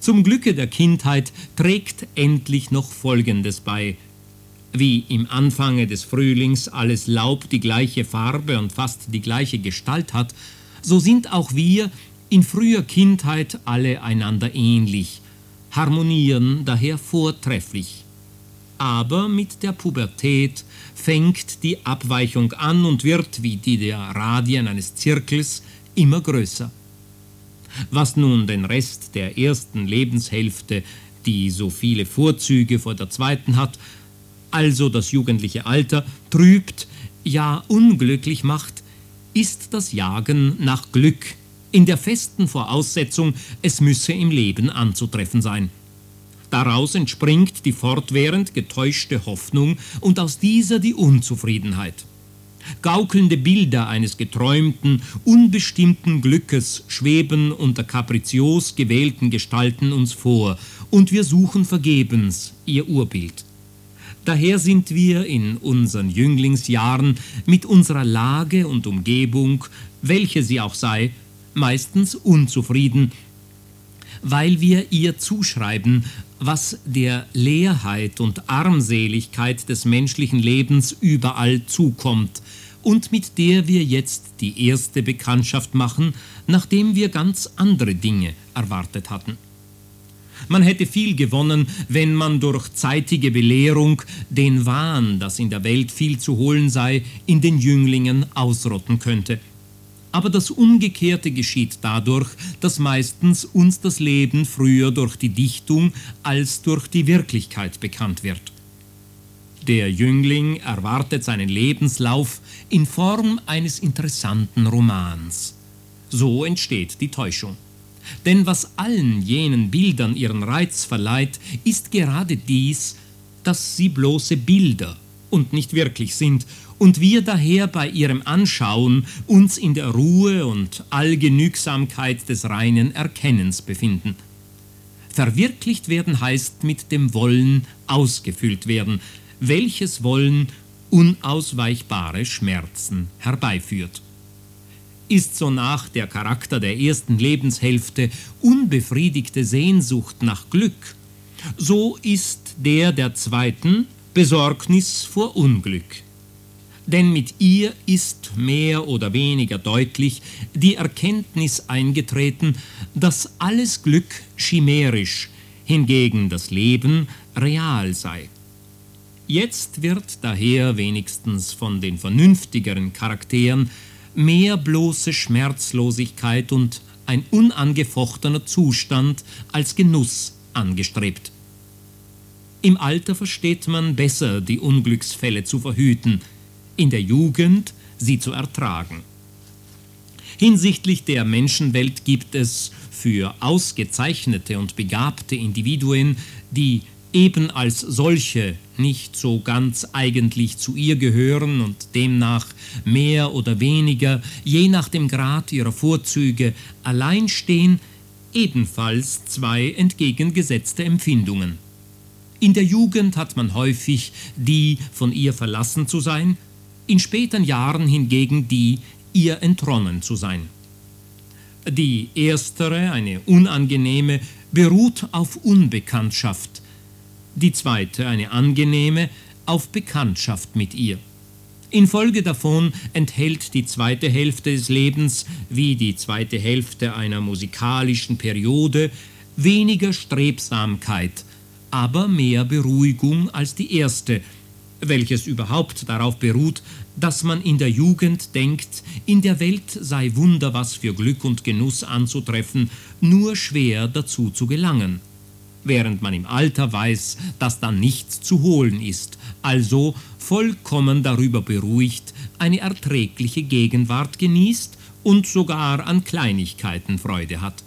Zum Glücke der Kindheit trägt endlich noch Folgendes bei: Wie im Anfange des Frühlings alles Laub die gleiche Farbe und fast die gleiche Gestalt hat, so sind auch wir in früher Kindheit alle einander ähnlich, harmonieren daher vortrefflich. Aber mit der Pubertät fängt die Abweichung an und wird, wie die der Radien eines Zirkels, immer größer. Was nun den Rest der ersten Lebenshälfte, die so viele Vorzüge vor der zweiten hat, also das jugendliche Alter, trübt, ja unglücklich macht, ist das Jagen nach Glück, in der festen Voraussetzung, es müsse im Leben anzutreffen sein. Daraus entspringt die fortwährend getäuschte Hoffnung und aus dieser die Unzufriedenheit. Gaukelnde Bilder eines geträumten, unbestimmten Glückes schweben unter kaprizios gewählten Gestalten uns vor, und wir suchen vergebens ihr Urbild. Daher sind wir in unseren Jünglingsjahren mit unserer Lage und Umgebung, welche sie auch sei, meistens unzufrieden, weil wir ihr zuschreiben, was der Leerheit und Armseligkeit des menschlichen Lebens überall zukommt und mit der wir jetzt die erste Bekanntschaft machen, nachdem wir ganz andere Dinge erwartet hatten. Man hätte viel gewonnen, wenn man durch zeitige Belehrung den Wahn, dass in der Welt viel zu holen sei, in den Jünglingen ausrotten könnte. Aber das Umgekehrte geschieht dadurch, dass meistens uns das Leben früher durch die Dichtung als durch die Wirklichkeit bekannt wird. Der Jüngling erwartet seinen Lebenslauf in Form eines interessanten Romans. So entsteht die Täuschung. Denn was allen jenen Bildern ihren Reiz verleiht, ist gerade dies, dass sie bloße Bilder und nicht wirklich sind, und wir daher bei ihrem Anschauen uns in der Ruhe und Allgenügsamkeit des reinen Erkennens befinden. Verwirklicht werden heißt mit dem Wollen ausgefüllt werden, welches Wollen unausweichbare Schmerzen herbeiführt. Ist sonach der Charakter der ersten Lebenshälfte unbefriedigte Sehnsucht nach Glück, so ist der zweiten Besorgnis vor Unglück. Denn mit ihr ist mehr oder weniger deutlich die Erkenntnis eingetreten, dass alles Glück chimärisch, hingegen das Leben real sei. Jetzt wird daher wenigstens von den vernünftigeren Charakteren mehr bloße Schmerzlosigkeit und ein unangefochtener Zustand als Genuss angestrebt. Im Alter versteht man besser, die Unglücksfälle zu verhüten, in der Jugend sie zu ertragen. Hinsichtlich der Menschenwelt gibt es für ausgezeichnete und begabte Individuen, die eben als solche nicht so ganz eigentlich zu ihr gehören und demnach mehr oder weniger, je nach dem Grad ihrer Vorzüge, allein stehen, ebenfalls zwei entgegengesetzte Empfindungen. In der Jugend hat man häufig die, von ihr verlassen zu sein, in späteren Jahren hingegen die, ihr entronnen zu sein. Die erstere, eine unangenehme, beruht auf Unbekanntschaft, die zweite, eine angenehme, auf Bekanntschaft mit ihr. Infolge davon enthält die zweite Hälfte des Lebens, wie die zweite Hälfte einer musikalischen Periode, weniger Strebsamkeit, aber mehr Beruhigung als die erste, welches überhaupt darauf beruht, dass man in der Jugend denkt, in der Welt sei Wunder was für Glück und Genuss anzutreffen, nur schwer dazu zu gelangen. Während man im Alter weiß, dass dann nichts zu holen ist, also vollkommen darüber beruhigt, eine erträgliche Gegenwart genießt und sogar an Kleinigkeiten Freude hat.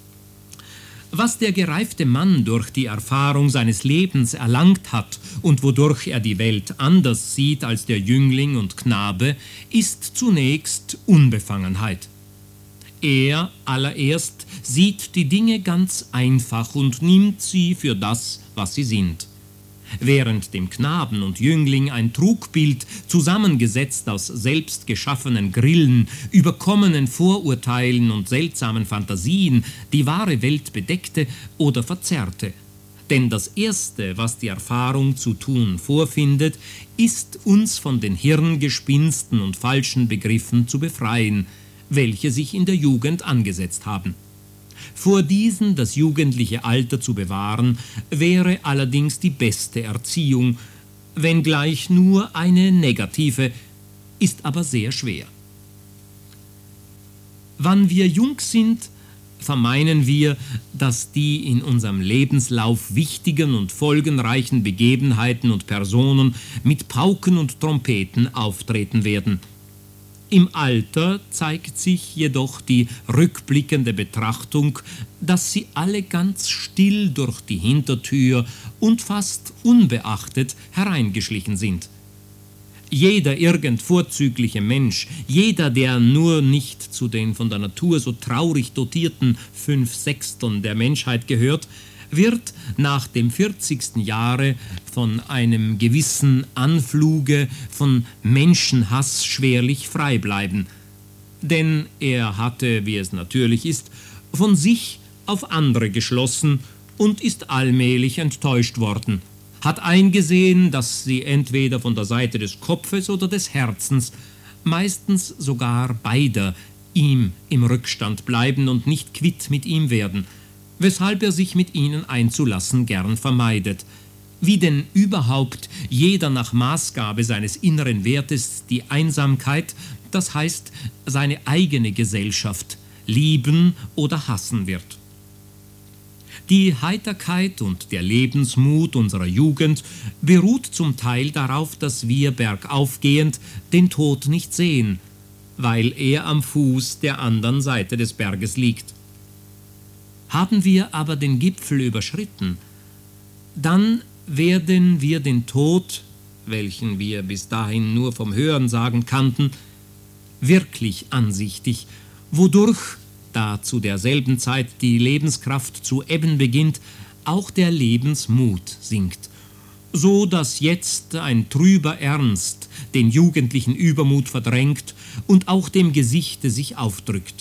Was der gereifte Mann durch die Erfahrung seines Lebens erlangt hat und wodurch er die Welt anders sieht als der Jüngling und Knabe, ist zunächst Unbefangenheit. Er allererst sieht die Dinge ganz einfach und nimmt sie für das, was sie sind. Während dem Knaben und Jüngling ein Trugbild, zusammengesetzt aus selbst geschaffenen Grillen, überkommenen Vorurteilen und seltsamen Fantasien, die wahre Welt bedeckte oder verzerrte. Denn das Erste, was die Erfahrung zu tun vorfindet, ist, uns von den Hirngespinsten und falschen Begriffen zu befreien, welche sich in der Jugend angesetzt haben. Vor diesen das jugendliche Alter zu bewahren, wäre allerdings die beste Erziehung, wenngleich nur eine negative, ist aber sehr schwer. Wann wir jung sind, vermeinen wir, dass die in unserem Lebenslauf wichtigen und folgenreichen Begebenheiten und Personen mit Pauken und Trompeten auftreten werden. Im Alter zeigt sich jedoch die rückblickende Betrachtung, dass sie alle ganz still durch die Hintertür und fast unbeachtet hereingeschlichen sind. Jeder irgend vorzügliche Mensch, jeder, der nur nicht zu den von der Natur so traurig dotierten 5/6 der Menschheit gehört, wird nach dem 40. Jahre von einem gewissen Anfluge von Menschenhass schwerlich frei bleiben. Denn er hatte, wie es natürlich ist, von sich auf andere geschlossen und ist allmählich enttäuscht worden, hat eingesehen, dass sie entweder von der Seite des Kopfes oder des Herzens, meistens sogar beider, ihm im Rückstand bleiben und nicht quitt mit ihm werden, weshalb er sich mit ihnen einzulassen gern vermeidet. Wie denn überhaupt jeder nach Maßgabe seines inneren Wertes die Einsamkeit, das heißt seine eigene Gesellschaft, lieben oder hassen wird. Die Heiterkeit und der Lebensmut unserer Jugend beruht zum Teil darauf, dass wir bergaufgehend den Tod nicht sehen, weil er am Fuß der anderen Seite des Berges liegt. Haben wir aber den Gipfel überschritten, dann werden wir den Tod, welchen wir bis dahin nur vom Hörensagen kannten, wirklich ansichtig, wodurch, da zu derselben Zeit die Lebenskraft zu ebben beginnt, auch der Lebensmut sinkt, so dass jetzt ein trüber Ernst den jugendlichen Übermut verdrängt und auch dem Gesichte sich aufdrückt.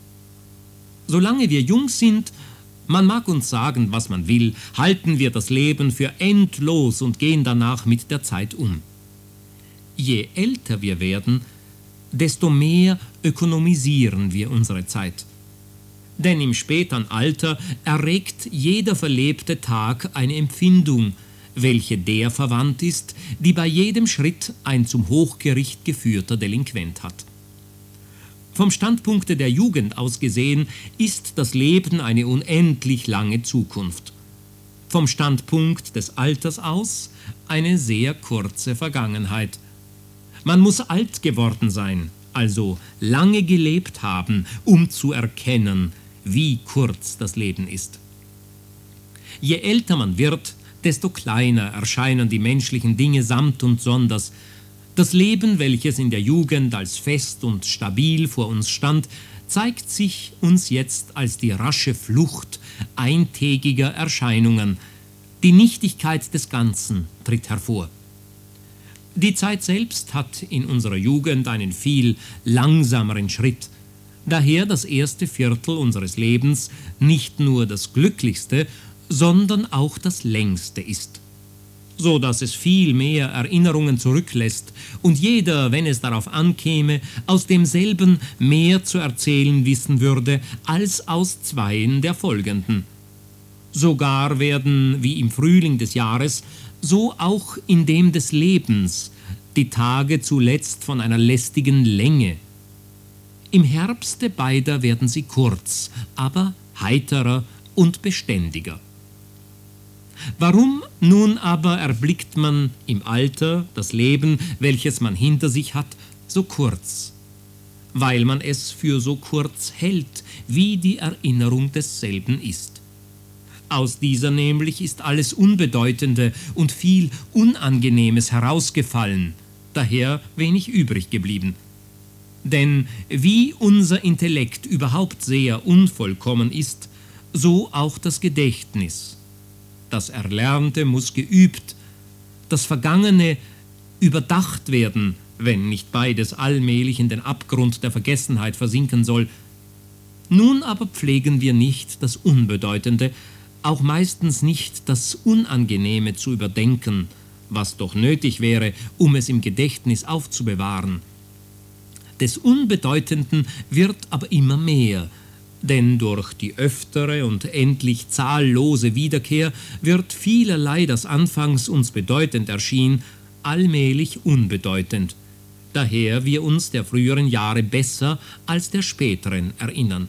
Solange wir jung sind, man mag uns sagen, was man will, halten wir das Leben für endlos und gehen danach mit der Zeit um. Je älter wir werden, desto mehr ökonomisieren wir unsere Zeit. Denn im späteren Alter erregt jeder verlebte Tag eine Empfindung, welche der verwandt ist, die bei jedem Schritt ein zum Hochgericht geführter Delinquent hat. Vom Standpunkte der Jugend aus gesehen ist das Leben eine unendlich lange Zukunft. Vom Standpunkt des Alters aus eine sehr kurze Vergangenheit. Man muss alt geworden sein, also lange gelebt haben, um zu erkennen, wie kurz das Leben ist. Je älter man wird, desto kleiner erscheinen die menschlichen Dinge samt und sonders. Das Leben, welches in der Jugend als fest und stabil vor uns stand, zeigt sich uns jetzt als die rasche Flucht eintägiger Erscheinungen. Die Nichtigkeit des Ganzen tritt hervor. Die Zeit selbst hat in unserer Jugend einen viel langsameren Schritt, daher das erste Viertel unseres Lebens nicht nur das glücklichste, sondern auch das längste ist, so dass es viel mehr Erinnerungen zurücklässt und jeder, wenn es darauf ankäme, aus demselben mehr zu erzählen wissen würde, als aus zweien der folgenden. Sogar werden, wie im Frühling des Jahres, so auch in dem des Lebens, die Tage zuletzt von einer lästigen Länge. Im Herbste beider werden sie kurz, aber heiterer und beständiger. Warum nun aber erblickt man im Alter das Leben, welches man hinter sich hat, so kurz? Weil man es für so kurz hält, wie die Erinnerung desselben ist. Aus dieser nämlich ist alles Unbedeutende und viel Unangenehmes herausgefallen, daher wenig übrig geblieben. Denn wie unser Intellekt überhaupt sehr unvollkommen ist, so auch das Gedächtnis. Das Erlernte muss geübt, das Vergangene überdacht werden, wenn nicht beides allmählich in den Abgrund der Vergessenheit versinken soll. Nun aber pflegen wir nicht das Unbedeutende, auch meistens nicht das Unangenehme zu überdenken, was doch nötig wäre, um es im Gedächtnis aufzubewahren. Des Unbedeutenden wird aber immer mehr, denn durch die öftere und endlich zahllose Wiederkehr wird vielerlei, das anfangs uns bedeutend erschien, allmählich unbedeutend, daher wir uns der früheren Jahre besser als der späteren erinnern.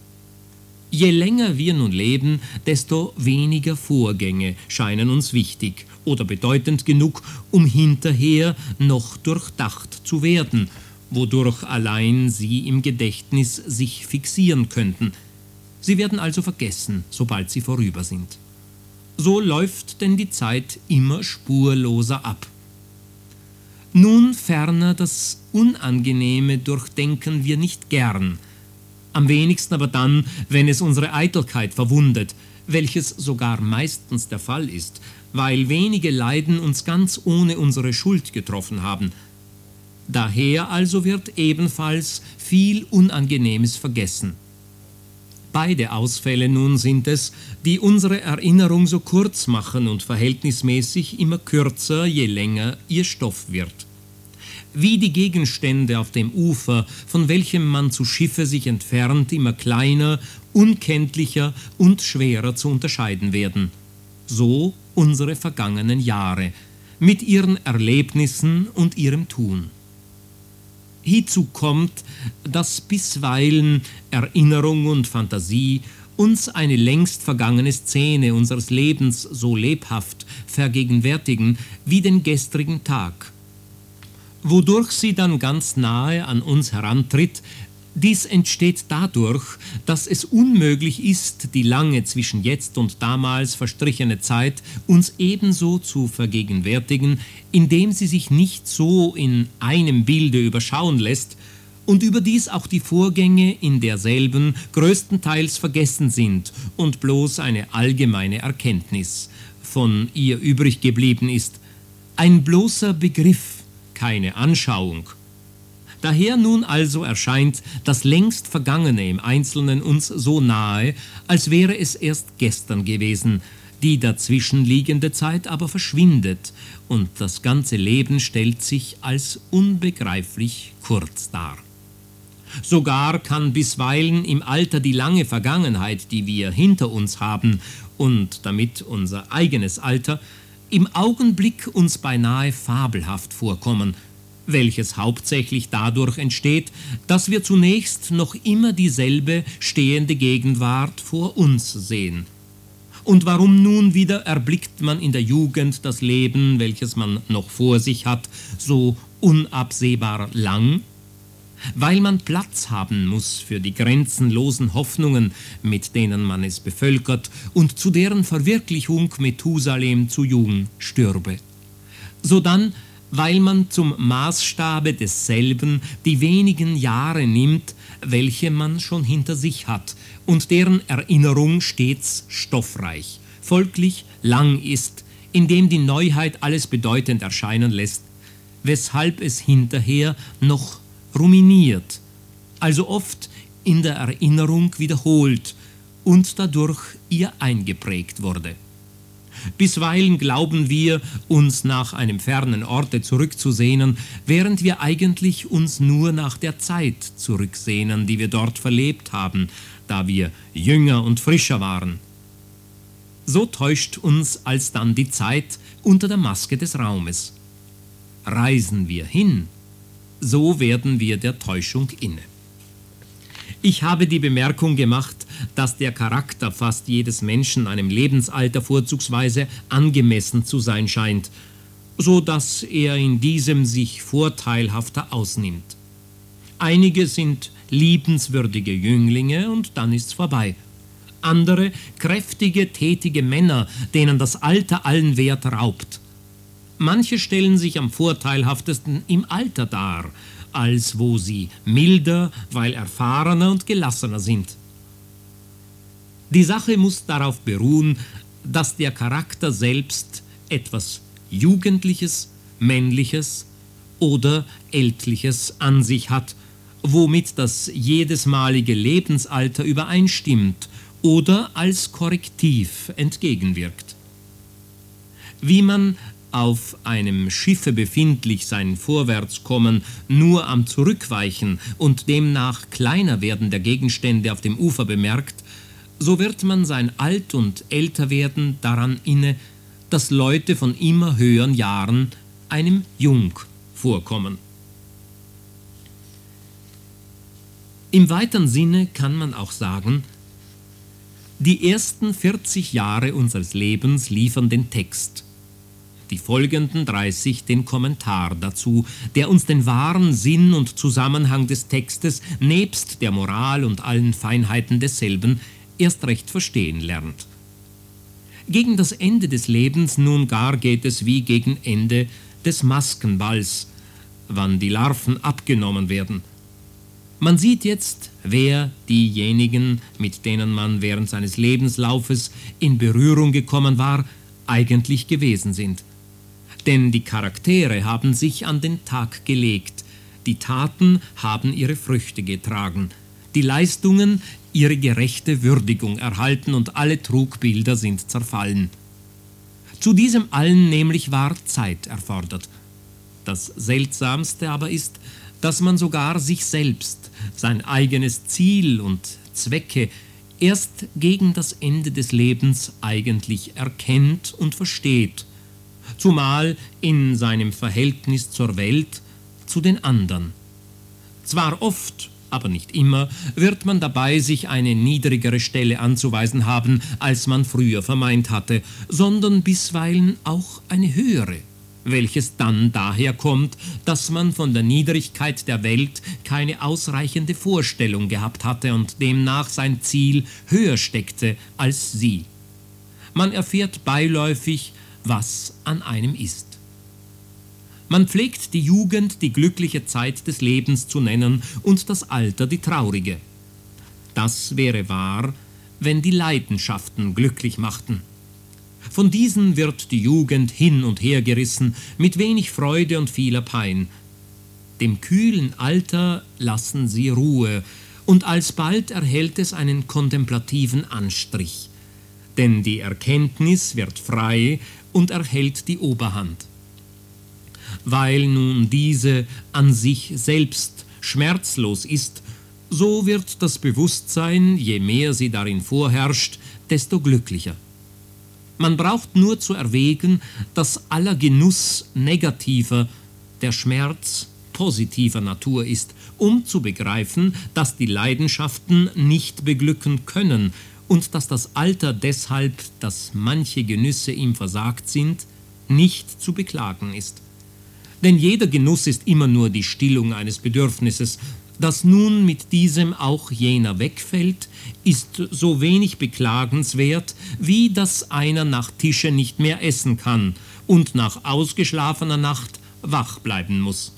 Je länger wir nun leben, desto weniger Vorgänge scheinen uns wichtig oder bedeutend genug, um hinterher noch durchdacht zu werden, wodurch allein sie im Gedächtnis sich fixieren könnten. Sie werden also vergessen, sobald sie vorüber sind. So läuft denn die Zeit immer spurloser ab. Nun ferner das Unangenehme durchdenken wir nicht gern, am wenigsten aber dann, wenn es unsere Eitelkeit verwundet, welches sogar meistens der Fall ist, weil wenige Leiden uns ganz ohne unsere Schuld getroffen haben. Daher also wird ebenfalls viel Unangenehmes vergessen. Beide Ausfälle nun sind es, die unsere Erinnerung so kurz machen und verhältnismäßig immer kürzer, je länger ihr Stoff wird. Wie die Gegenstände auf dem Ufer, von welchem man zu Schiffe sich entfernt, immer kleiner, unkenntlicher und schwerer zu unterscheiden werden. So unsere vergangenen Jahre, mit ihren Erlebnissen und ihrem Tun. Hiezu kommt, dass bisweilen Erinnerung und Fantasie uns eine längst vergangene Szene unseres Lebens so lebhaft vergegenwärtigen wie den gestrigen Tag, wodurch sie dann ganz nahe an uns herantritt. Dies entsteht dadurch, dass es unmöglich ist, die lange zwischen jetzt und damals verstrichene Zeit uns ebenso zu vergegenwärtigen, indem sie sich nicht so in einem Bilde überschauen lässt und überdies auch die Vorgänge in derselben größtenteils vergessen sind und bloß eine allgemeine Erkenntnis von ihr übrig geblieben ist, ein bloßer Begriff, keine Anschauung. Daher nun also erscheint das längst Vergangene im Einzelnen uns so nahe, als wäre es erst gestern gewesen, die dazwischenliegende Zeit aber verschwindet und das ganze Leben stellt sich als unbegreiflich kurz dar. Sogar kann bisweilen im Alter die lange Vergangenheit, die wir hinter uns haben, und damit unser eigenes Alter, im Augenblick uns beinahe fabelhaft vorkommen, welches hauptsächlich dadurch entsteht, dass wir zunächst noch immer dieselbe stehende Gegenwart vor uns sehen. Und warum nun wieder erblickt man in der Jugend das Leben, welches man noch vor sich hat, so unabsehbar lang? Weil man Platz haben muss für die grenzenlosen Hoffnungen, mit denen man es bevölkert und zu deren Verwirklichung Methusalem zu jung stürbe. Sodann, weil man zum Maßstabe desselben die wenigen Jahre nimmt, welche man schon hinter sich hat und deren Erinnerung stets stoffreich, folglich lang ist, indem die Neuheit alles bedeutend erscheinen lässt, weshalb es hinterher noch ruminiert, also oft in der Erinnerung wiederholt und dadurch ihr eingeprägt wurde. Bisweilen glauben wir, uns nach einem fernen Orte zurückzusehnen, während wir eigentlich uns nur nach der Zeit zurücksehnen, die wir dort verlebt haben, da wir jünger und frischer waren. So täuscht uns alsdann die Zeit unter der Maske des Raumes. Reisen wir hin, so werden wir der Täuschung inne. Ich habe die Bemerkung gemacht, dass der Charakter fast jedes Menschen einem Lebensalter vorzugsweise angemessen zu sein scheint, so dass er in diesem sich vorteilhafter ausnimmt. Einige sind liebenswürdige Jünglinge und dann ist's vorbei. Andere kräftige, tätige Männer, denen das Alter allen Wert raubt. Manche stellen sich am vorteilhaftesten im Alter dar, als wo sie milder, weil erfahrener und gelassener sind. Die Sache muss darauf beruhen, dass der Charakter selbst etwas Jugendliches, Männliches oder Ältliches an sich hat, womit das jedesmalige Lebensalter übereinstimmt oder als Korrektiv entgegenwirkt. Wie man auf einem Schiffe befindlich sein Vorwärtskommen nur am Zurückweichen und demnach kleiner werden der Gegenstände auf dem Ufer bemerkt, so wird man sein Alt- und Älterwerden daran inne, dass Leute von immer höheren Jahren einem jung vorkommen. Im weiteren Sinne kann man auch sagen, die ersten 40 Jahre unseres Lebens liefern den Text, die folgenden 30 den Kommentar dazu, der uns den wahren Sinn und Zusammenhang des Textes nebst der Moral und allen Feinheiten desselben erst recht verstehen lernt. Gegen das Ende des Lebens nun gar geht es wie gegen Ende des Maskenballs, wann die Larven abgenommen werden. Man sieht jetzt, wer diejenigen, mit denen man während seines Lebenslaufes in Berührung gekommen war, eigentlich gewesen sind. Denn die Charaktere haben sich an den Tag gelegt, die Taten haben ihre Früchte getragen, die Leistungen ihre gerechte Würdigung erhalten und alle Trugbilder sind zerfallen. Zu diesem allen nämlich war Zeit erfordert. Das Seltsamste aber ist, dass man sogar sich selbst, sein eigenes Ziel und Zwecke erst gegen das Ende des Lebens eigentlich erkennt und versteht, zumal in seinem Verhältnis zur Welt, zu den anderen. Zwar oft, aber nicht immer, wird man dabei sich eine niedrigere Stelle anzuweisen haben, als man früher vermeint hatte, sondern bisweilen auch eine höhere, welches dann daher kommt, dass man von der Niedrigkeit der Welt keine ausreichende Vorstellung gehabt hatte und demnach sein Ziel höher steckte als sie. Man erfährt beiläufig, was an einem ist. Man pflegt die Jugend die glückliche Zeit des Lebens zu nennen und das Alter die traurige. Das wäre wahr, wenn die Leidenschaften glücklich machten. Von diesen wird die Jugend hin und her gerissen, mit wenig Freude und vieler Pein. Dem kühlen Alter lassen sie Ruhe, und alsbald erhält es einen kontemplativen Anstrich. Denn die Erkenntnis wird frei und erhält die Oberhand. Weil nun diese an sich selbst schmerzlos ist, so wird das Bewusstsein, je mehr sie darin vorherrscht, desto glücklicher. Man braucht nur zu erwägen, dass aller Genuss negativer, der Schmerz positiver Natur ist, um zu begreifen, dass die Leidenschaften nicht beglücken können und dass das Alter deshalb, dass manche Genüsse ihm versagt sind, nicht zu beklagen ist. Denn jeder Genuss ist immer nur die Stillung eines Bedürfnisses. Dass nun mit diesem auch jener wegfällt, ist so wenig beklagenswert, wie dass einer nach Tische nicht mehr essen kann und nach ausgeschlafener Nacht wach bleiben muss.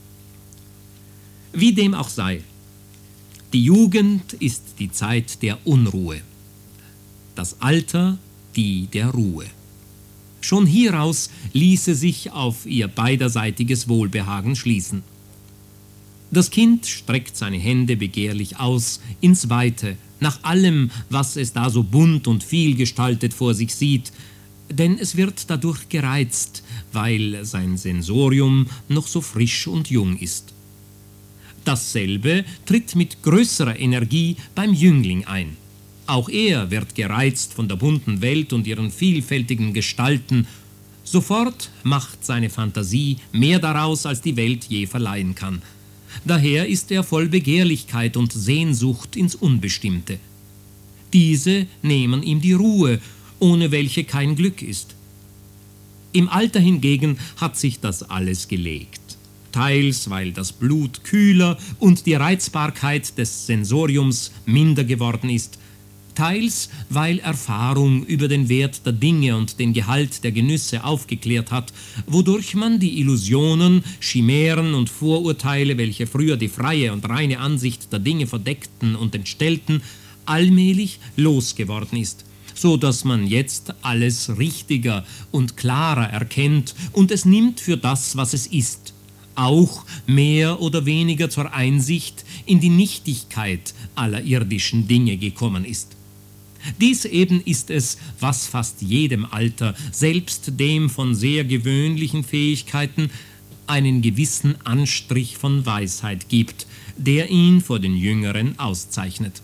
Wie dem auch sei, die Jugend ist die Zeit der Unruhe, das Alter die der Ruhe. Schon hieraus ließe sich auf ihr beiderseitiges Wohlbehagen schließen. Das Kind streckt seine Hände begehrlich aus ins Weite, nach allem, was es da so bunt und vielgestaltet vor sich sieht, denn es wird dadurch gereizt, weil sein Sensorium noch so frisch und jung ist. Dasselbe tritt mit größerer Energie beim Jüngling ein. Auch er wird gereizt von der bunten Welt und ihren vielfältigen Gestalten. Sofort macht seine Fantasie mehr daraus, als die Welt je verleihen kann. Daher ist er voll Begehrlichkeit und Sehnsucht ins Unbestimmte. Diese nehmen ihm die Ruhe, ohne welche kein Glück ist. Im Alter hingegen hat sich das alles gelegt. Teils, weil das Blut kühler und die Reizbarkeit des Sensoriums minder geworden ist, teils, weil Erfahrung über den Wert der Dinge und den Gehalt der Genüsse aufgeklärt hat, wodurch man die Illusionen, Chimären und Vorurteile, welche früher die freie und reine Ansicht der Dinge verdeckten und entstellten, allmählich losgeworden ist, so dass man jetzt alles richtiger und klarer erkennt und es nimmt für das, was es ist, auch mehr oder weniger zur Einsicht in die Nichtigkeit aller irdischen Dinge gekommen ist. Dies eben ist es, was fast jedem Alter, selbst dem von sehr gewöhnlichen Fähigkeiten, einen gewissen Anstrich von Weisheit gibt, der ihn vor den Jüngeren auszeichnet.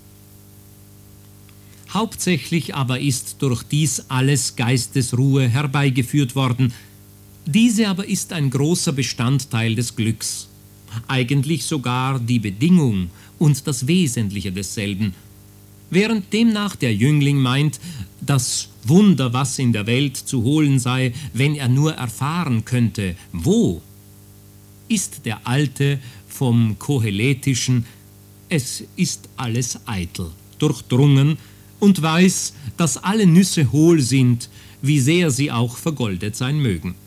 Hauptsächlich aber ist durch dies alles Geistesruhe herbeigeführt worden. Diese aber ist ein großer Bestandteil des Glücks, eigentlich sogar die Bedingung und das Wesentliche desselben. Während demnach der Jüngling meint, das Wunder, was in der Welt zu holen sei, wenn er nur erfahren könnte, wo, ist der Alte vom Koheletischen, es ist alles eitel, durchdrungen und weiß, dass alle Nüsse hohl sind, wie sehr sie auch vergoldet sein mögen.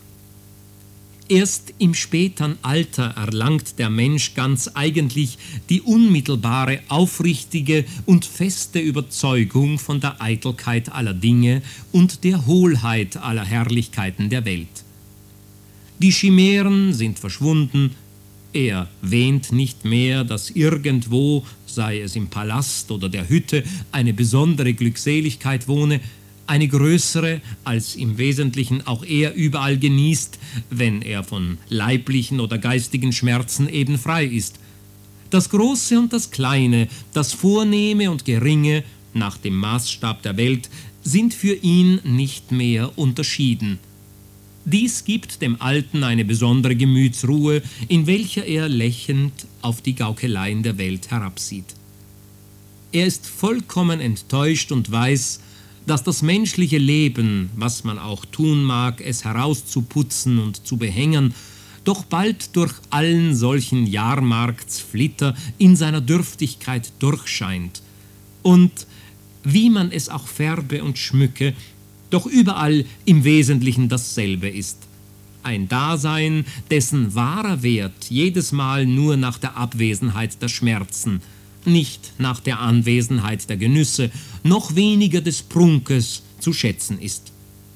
Erst im spätern Alter erlangt der Mensch ganz eigentlich die unmittelbare, aufrichtige und feste Überzeugung von der Eitelkeit aller Dinge und der Hohlheit aller Herrlichkeiten der Welt. Die Chimären sind verschwunden, er wähnt nicht mehr, dass irgendwo, sei es im Palast oder der Hütte, eine besondere Glückseligkeit wohne, eine größere, als im Wesentlichen auch er überall genießt, wenn er von leiblichen oder geistigen Schmerzen eben frei ist. Das Große und das Kleine, das Vornehme und Geringe, nach dem Maßstab der Welt, sind für ihn nicht mehr unterschieden. Dies gibt dem Alten eine besondere Gemütsruhe, in welcher er lächelnd auf die Gaukeleien der Welt herabsieht. Er ist vollkommen enttäuscht und weiß, dass das menschliche Leben, was man auch tun mag, es herauszuputzen und zu behängen, doch bald durch allen solchen Jahrmarktsflitter in seiner Dürftigkeit durchscheint und, wie man es auch färbe und schmücke, doch überall im Wesentlichen dasselbe ist. Ein Dasein, dessen wahrer Wert jedes Mal nur nach der Abwesenheit der Schmerzen, nicht nach der Anwesenheit der Genüsse, noch weniger des Prunkes zu schätzen ist.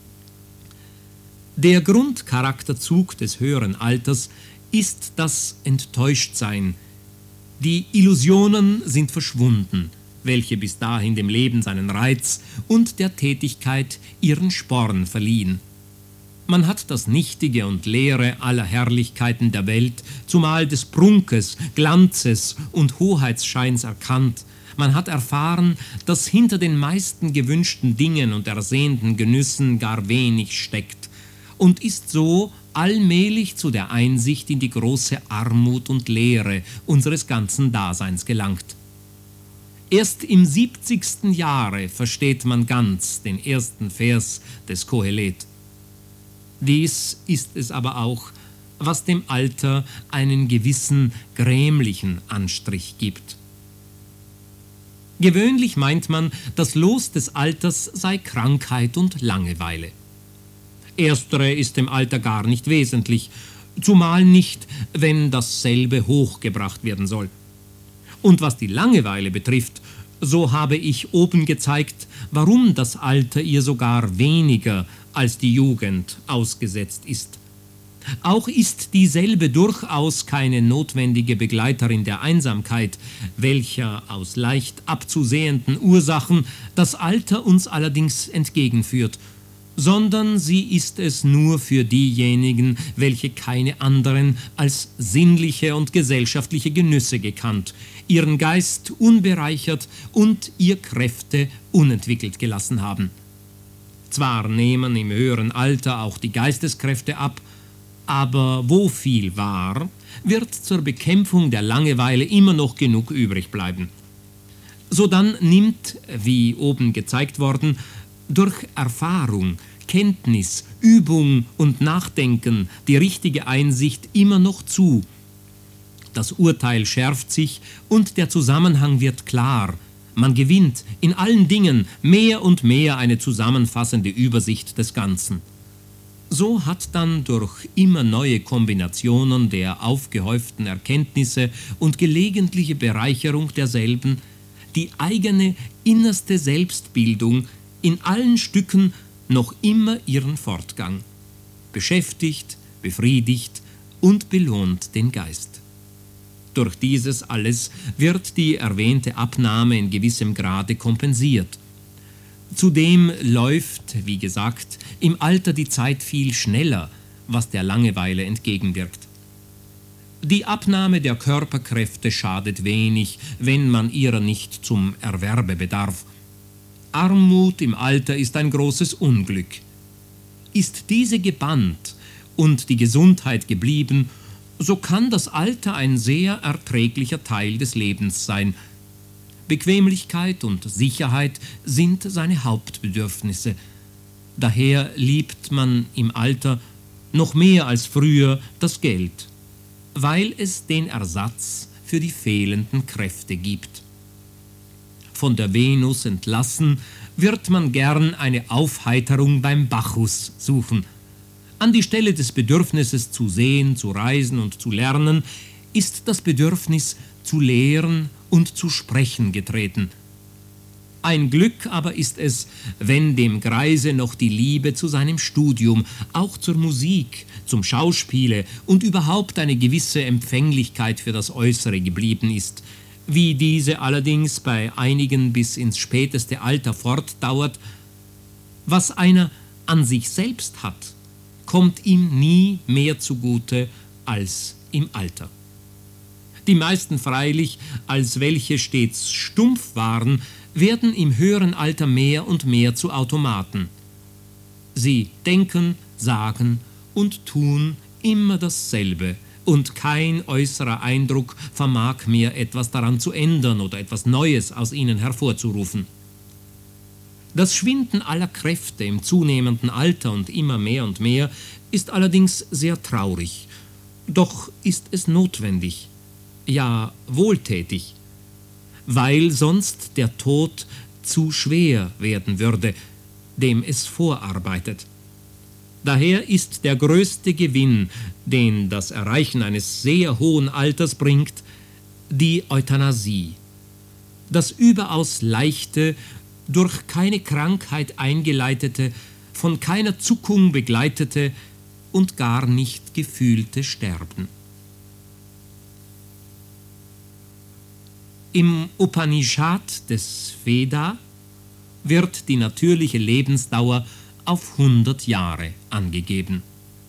Der Grundcharakterzug des höheren Alters ist das Enttäuschtsein. Die Illusionen sind verschwunden, welche bis dahin dem Leben seinen Reiz und der Tätigkeit ihren Sporn verliehen. Man hat das Nichtige und Leere aller Herrlichkeiten der Welt, zumal des Prunkes, Glanzes und Hoheitsscheins erkannt. Man hat erfahren, dass hinter den meisten gewünschten Dingen und ersehnten Genüssen gar wenig steckt und ist so allmählich zu der Einsicht in die große Armut und Leere unseres ganzen Daseins gelangt. Erst im 70. Jahre versteht man ganz den ersten Vers des Kohelet. Dies ist es aber auch, was dem Alter einen gewissen grämlichen Anstrich gibt. Gewöhnlich meint man, das Los des Alters sei Krankheit und Langeweile. Erstere ist dem Alter gar nicht wesentlich, zumal nicht, wenn dasselbe hochgebracht werden soll. Und was die Langeweile betrifft, so habe ich oben gezeigt, warum das Alter ihr sogar weniger als die Jugend ausgesetzt ist. Auch ist dieselbe durchaus keine notwendige Begleiterin der Einsamkeit, welcher aus leicht abzusehenden Ursachen das Alter uns allerdings entgegenführt, sondern sie ist es nur für diejenigen, welche keine anderen als sinnliche und gesellschaftliche Genüsse gekannt, ihren Geist unbereichert und ihr Kräfte unentwickelt gelassen haben. Zwar nehmen im höheren Alter auch die Geisteskräfte ab, aber wo viel war, wird zur Bekämpfung der Langeweile immer noch genug übrig bleiben. Sodann nimmt, wie oben gezeigt worden, durch Erfahrung, Kenntnis, Übung und Nachdenken die richtige Einsicht immer noch zu. Das Urteil schärft sich und der Zusammenhang wird klar. Man gewinnt in allen Dingen mehr und mehr eine zusammenfassende Übersicht des Ganzen. So hat dann durch immer neue Kombinationen der aufgehäuften Erkenntnisse und gelegentliche Bereicherung derselben die eigene innerste Selbstbildung in allen Stücken noch immer ihren Fortgang, beschäftigt, befriedigt und belohnt den Geist. Durch dieses alles wird die erwähnte Abnahme in gewissem Grade kompensiert. Zudem läuft, wie gesagt, im Alter die Zeit viel schneller, was der Langeweile entgegenwirkt. Die Abnahme der Körperkräfte schadet wenig, wenn man ihrer nicht zum Erwerbe bedarf. Armut im Alter ist ein großes Unglück. Ist diese gebannt und die Gesundheit geblieben, so kann das Alter ein sehr erträglicher Teil des Lebens sein. Bequemlichkeit und Sicherheit sind seine Hauptbedürfnisse. Daher liebt man im Alter noch mehr als früher das Geld, weil es den Ersatz für die fehlenden Kräfte gibt. Von der Venus entlassen, wird man gern eine Aufheiterung beim Bacchus suchen. An die Stelle des Bedürfnisses zu sehen, zu reisen und zu lernen, ist das Bedürfnis zu lehren und zu sprechen getreten. Ein Glück aber ist es, wenn dem Greise noch die Liebe zu seinem Studium, auch zur Musik, zum Schauspiele und überhaupt eine gewisse Empfänglichkeit für das Äußere geblieben ist. Wie diese allerdings bei einigen bis ins späteste Alter fortdauert, was einer an sich selbst hat, kommt ihm nie mehr zugute als im Alter. Die meisten freilich, als welche stets stumpf waren, werden im höheren Alter mehr und mehr zu Automaten. Sie denken, sagen und tun immer dasselbe, und kein äußerer Eindruck vermag mehr etwas daran zu ändern oder etwas Neues aus ihnen hervorzurufen. Das Schwinden aller Kräfte im zunehmenden Alter und mehr ist allerdings sehr traurig. Doch ist es notwendig, ja wohltätig, weil sonst der Tod zu schwer werden würde, dem es vorarbeitet. Daher ist der größte Gewinn, den das Erreichen eines sehr hohen Alters bringt, die Euthanasie. Das überaus leichte, durch keine Krankheit eingeleitete, von keiner Zuckung begleitete und gar nicht gefühlte Sterben. Im Upanishad des Veda wird die natürliche Lebensdauer auf 100 Jahre angegeben.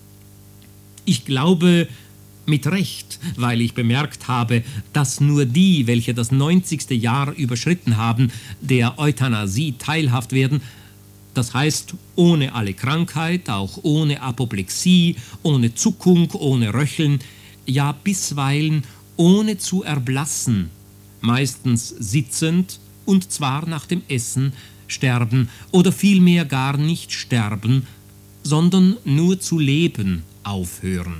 Ich glaube mit Recht, weil ich bemerkt habe, dass nur die, welche das 90. Jahr überschritten haben, der Euthanasie teilhaft werden, das heißt ohne alle Krankheit, auch ohne Apoplexie, ohne Zuckung, ohne Röcheln, ja bisweilen ohne zu erblassen, meistens sitzend und zwar nach dem Essen sterben oder vielmehr gar nicht sterben, sondern nur zu leben aufhören.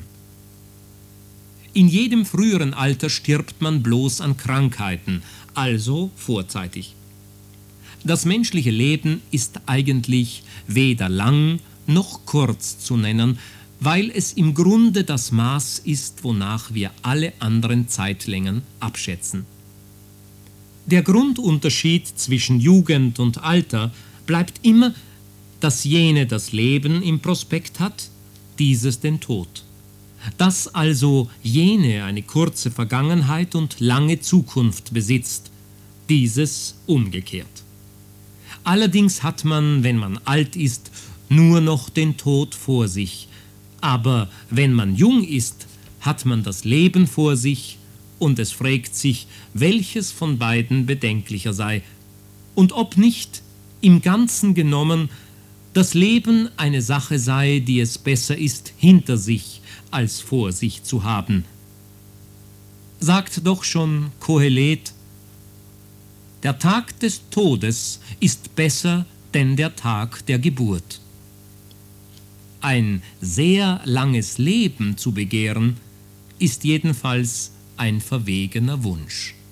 In jedem früheren Alter stirbt man bloß an Krankheiten, also vorzeitig. Das menschliche Leben ist eigentlich weder lang noch kurz zu nennen, weil es im Grunde das Maß ist, wonach wir alle anderen Zeitlängen abschätzen. Der Grundunterschied zwischen Jugend und Alter bleibt immer, dass jene das Leben im Prospekt hat, dieses den Tod. Dass also jene eine kurze Vergangenheit und lange Zukunft besitzt, dieses umgekehrt. Allerdings hat man, wenn man alt ist, nur noch den Tod vor sich, aber wenn man jung ist, hat man das Leben vor sich, und es fragt sich, welches von beiden bedenklicher sei, und ob nicht, im Ganzen genommen, das Leben eine Sache sei, die es besser ist, hinter sich als vor sich zu haben. Sagt doch schon Kohelet: Der Tag des Todes ist besser denn der Tag der Geburt. Ein sehr langes Leben zu begehren, ist jedenfalls ein verwegener Wunsch.